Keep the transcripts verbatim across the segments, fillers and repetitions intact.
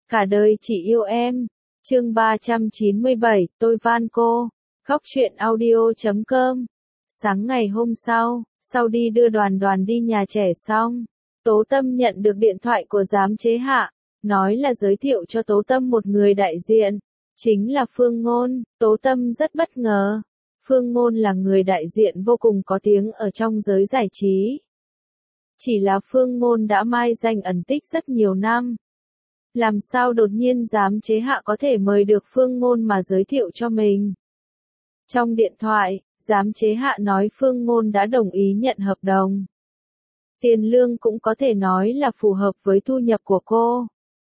Cả đời chỉ yêu em. Chương ba trăm chín mươi bảy, tôi van cô. Góc truyện audio chấm com. Sáng ngày hôm sau, sau đi đưa Đoàn Đoàn đi nhà trẻ xong, Tố Tâm nhận được điện thoại của giám chế Hạ, nói là giới thiệu cho Tố Tâm một người đại diện, chính là Phương Ngôn. Tố Tâm rất bất ngờ. Phương Ngôn là người đại diện vô cùng có tiếng ở trong giới giải trí. Chỉ là Phương Ngôn đã mai danh ẩn tích rất nhiều năm. Làm sao đột nhiên giám chế Hạ có thể mời được Phương Ngôn mà giới thiệu cho mình? Trong điện thoại, giám chế Hạ nói Phương Ngôn đã đồng ý nhận hợp đồng. Tiền lương cũng có thể nói là phù hợp với thu nhập của cô.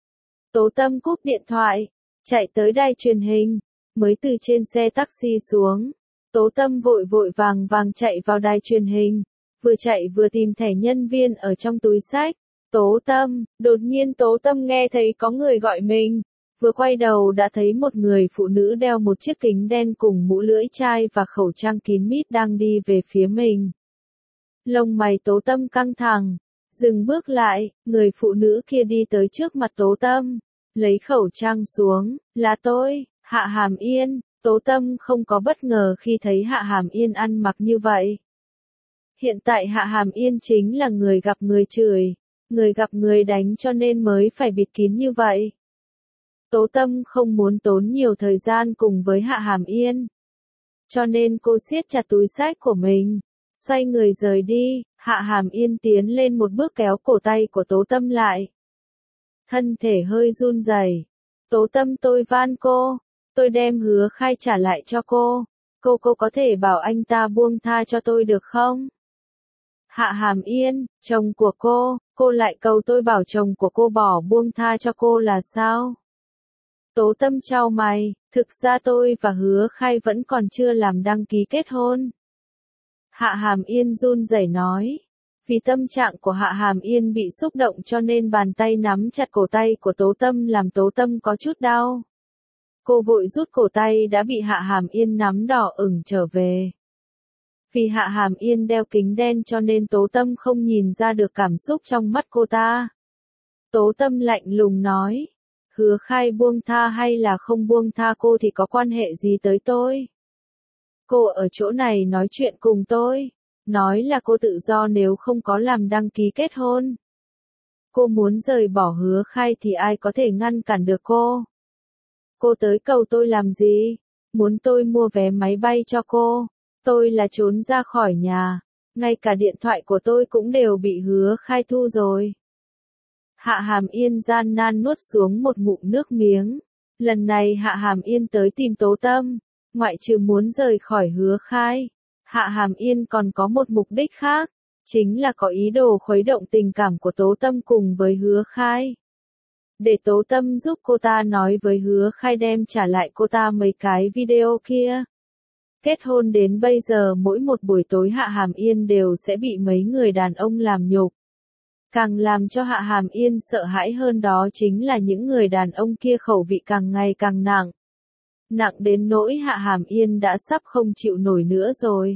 Tố Tâm cúp điện thoại, chạy tới đài truyền hình, mới từ trên xe taxi xuống. Tố Tâm vội vội vàng vàng chạy vào đài truyền hình, vừa chạy vừa tìm thẻ nhân viên ở trong túi xách. Tố Tâm, đột nhiên Tố Tâm nghe thấy có người gọi mình, vừa quay đầu đã thấy một người phụ nữ đeo một chiếc kính đen cùng mũ lưỡi chai và khẩu trang kín mít đang đi về phía mình. Lông mày Tố Tâm căng thẳng, dừng bước lại, người phụ nữ kia đi tới trước mặt Tố Tâm, lấy khẩu trang xuống, là tôi, Hạ Hàm Yên. Tố Tâm không có bất ngờ khi thấy Hạ Hàm Yên ăn mặc như vậy. Hiện tại Hạ Hàm Yên chính là người gặp người chửi, người gặp người đánh cho nên mới phải bịt kín như vậy. Tố Tâm không muốn tốn nhiều thời gian cùng với Hạ Hàm Yên, cho nên cô siết chặt túi xách của mình, xoay người rời đi. Hạ Hàm Yên tiến lên một bước kéo cổ tay của Tố Tâm lại. Thân thể hơi run rẩy. Tố Tâm, tôi van cô, tôi đem Hứa Khai trả lại cho cô. Cô cô có thể bảo anh ta buông tha cho tôi được không? Hạ Hàm Yên, chồng của cô, cô lại cầu tôi bảo chồng của cô bỏ buông tha cho cô là sao? Tố Tâm chau mày, thực ra tôi và Hứa Khai vẫn còn chưa làm đăng ký kết hôn. Hạ Hàm Yên run rẩy nói. Vì tâm trạng của Hạ Hàm Yên bị xúc động cho nên bàn tay nắm chặt cổ tay của Tố Tâm làm Tố Tâm có chút đau. Cô vội rút cổ tay đã bị Hạ Hàm Yên nắm đỏ ửng trở về. Vì Hạ Hàm Yên đeo kính đen cho nên Tố Tâm không nhìn ra được cảm xúc trong mắt cô ta. Tố Tâm lạnh lùng nói, Hứa Khai buông tha hay là không buông tha cô thì có quan hệ gì tới tôi? Cô ở chỗ này nói chuyện cùng tôi, nói là cô tự do nếu không có làm đăng ký kết hôn. Cô muốn rời bỏ Hứa Khai thì ai có thể ngăn cản được cô? Cô tới cầu tôi làm gì? Muốn tôi mua vé máy bay cho cô? Tôi là trốn ra khỏi nhà, ngay cả điện thoại của tôi cũng đều bị Hứa Khai thu rồi. Hạ Hàm Yên gian nan nuốt xuống một ngụm nước miếng. Lần này Hạ Hàm Yên tới tìm Tố Tâm, ngoại trừ muốn rời khỏi Hứa Khai, Hạ Hàm Yên còn có một mục đích khác, chính là có ý đồ khuấy động tình cảm của Tố Tâm cùng với Hứa Khai. Để Tố Tâm giúp cô ta nói với Hứa Khai đem trả lại cô ta mấy cái video kia. Kết hôn đến bây giờ mỗi một buổi tối Hạ Hàm Yên đều sẽ bị mấy người đàn ông làm nhục. Càng làm cho Hạ Hàm Yên sợ hãi hơn đó chính là những người đàn ông kia khẩu vị càng ngày càng nặng. Nặng đến nỗi Hạ Hàm Yên đã sắp không chịu nổi nữa rồi.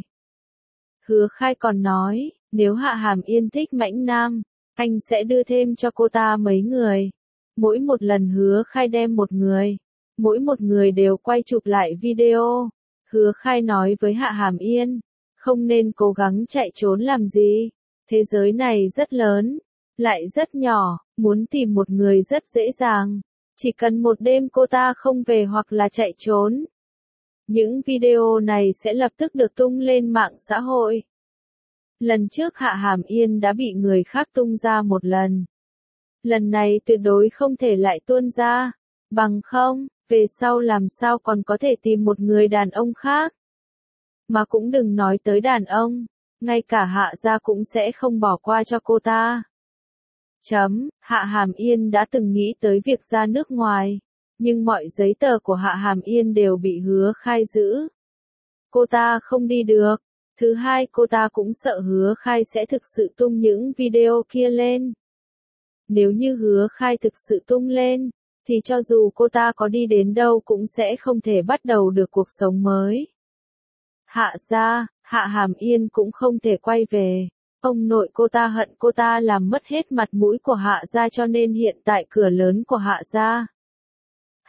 Hứa Khai còn nói, nếu Hạ Hàm Yên thích Mãnh Nam, anh sẽ đưa thêm cho cô ta mấy người. Mỗi một lần Hứa Khai đem một người, mỗi một người đều quay chụp lại video. Hứa Khai nói với Hạ Hàm Yên, không nên cố gắng chạy trốn làm gì. Thế giới này rất lớn, lại rất nhỏ, muốn tìm một người rất dễ dàng. Chỉ cần một đêm cô ta không về hoặc là chạy trốn. Những video này sẽ lập tức được tung lên mạng xã hội. Lần trước Hạ Hàm Yên đã bị người khác tung ra một lần. Lần này tuyệt đối không thể lại tuôn ra. Bằng không, về sau làm sao còn có thể tìm một người đàn ông khác. Mà cũng đừng nói tới đàn ông, ngay cả Hạ gia cũng sẽ không bỏ qua cho cô ta. Chấm, Hạ Hàm Yên đã từng nghĩ tới việc ra nước ngoài, nhưng mọi giấy tờ của Hạ Hàm Yên đều bị Hứa Khai giữ. Cô ta không đi được. Thứ hai, cô ta cũng sợ Hứa Khai sẽ thực sự tung những video kia lên. Nếu như Hứa Khai thực sự tung lên, thì cho dù cô ta có đi đến đâu cũng sẽ không thể bắt đầu được cuộc sống mới. Hạ gia, Hạ Hàm Yên cũng không thể quay về. Ông nội cô ta hận cô ta làm mất hết mặt mũi của Hạ gia cho nên hiện tại cửa lớn của Hạ gia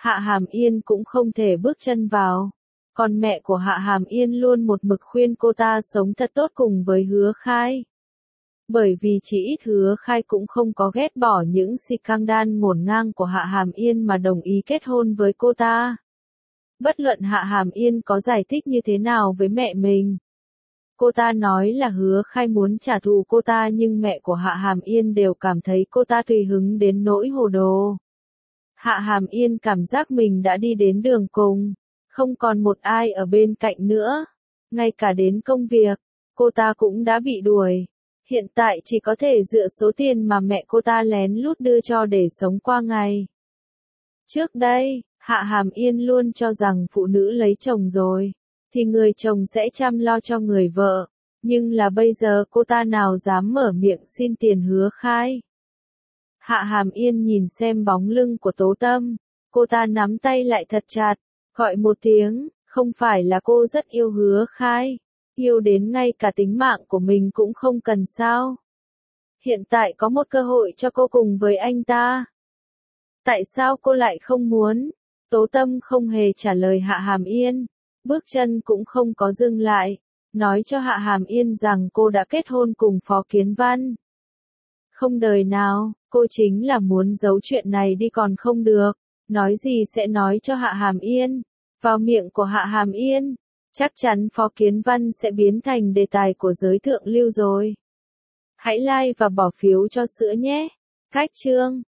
Hạ Hàm Yên cũng không thể bước chân vào. Còn mẹ của Hạ Hàm Yên luôn một mực khuyên cô ta sống thật tốt cùng với Hứa Khai. Bởi vì chỉ ít Hứa Khai cũng không có ghét bỏ những scandal ngổn ngang của Hạ Hàm Yên mà đồng ý kết hôn với cô ta. Bất luận Hạ Hàm Yên có giải thích như thế nào với mẹ mình. Cô ta nói là Hứa Khai muốn trả thù cô ta nhưng mẹ của Hạ Hàm Yên đều cảm thấy cô ta tùy hứng đến nỗi hồ đồ. Hạ Hàm Yên cảm giác mình đã đi đến đường cùng, không còn một ai ở bên cạnh nữa. Ngay cả đến công việc, cô ta cũng đã bị đuổi. Hiện tại chỉ có thể dựa số tiền mà mẹ cô ta lén lút đưa cho để sống qua ngày. Trước đây, Hạ Hàm Yên luôn cho rằng phụ nữ lấy chồng rồi, thì người chồng sẽ chăm lo cho người vợ. Nhưng là bây giờ cô ta nào dám mở miệng xin tiền Hứa Khai. Hạ Hàm Yên nhìn xem bóng lưng của Tố Tâm, cô ta nắm tay lại thật chặt, gọi một tiếng, không phải là cô rất yêu Hứa Khai, yêu đến ngay cả tính mạng của mình cũng không cần sao. Hiện tại có một cơ hội cho cô cùng với anh ta. Tại sao cô lại không muốn? Tố Tâm không hề trả lời Hạ Hàm Yên, bước chân cũng không có dừng lại, nói cho Hạ Hàm Yên rằng cô đã kết hôn cùng Phó Kiến Văn. Không đời nào, cô chính là muốn giấu chuyện này đi còn không được, nói gì sẽ nói cho Hạ Hàm Yên. Vào miệng của Hạ Hàm Yên, chắc chắn Phó Kiến Văn sẽ biến thành đề tài của giới thượng lưu rồi. Hãy like và bỏ phiếu cho sữa nhé. Cách chương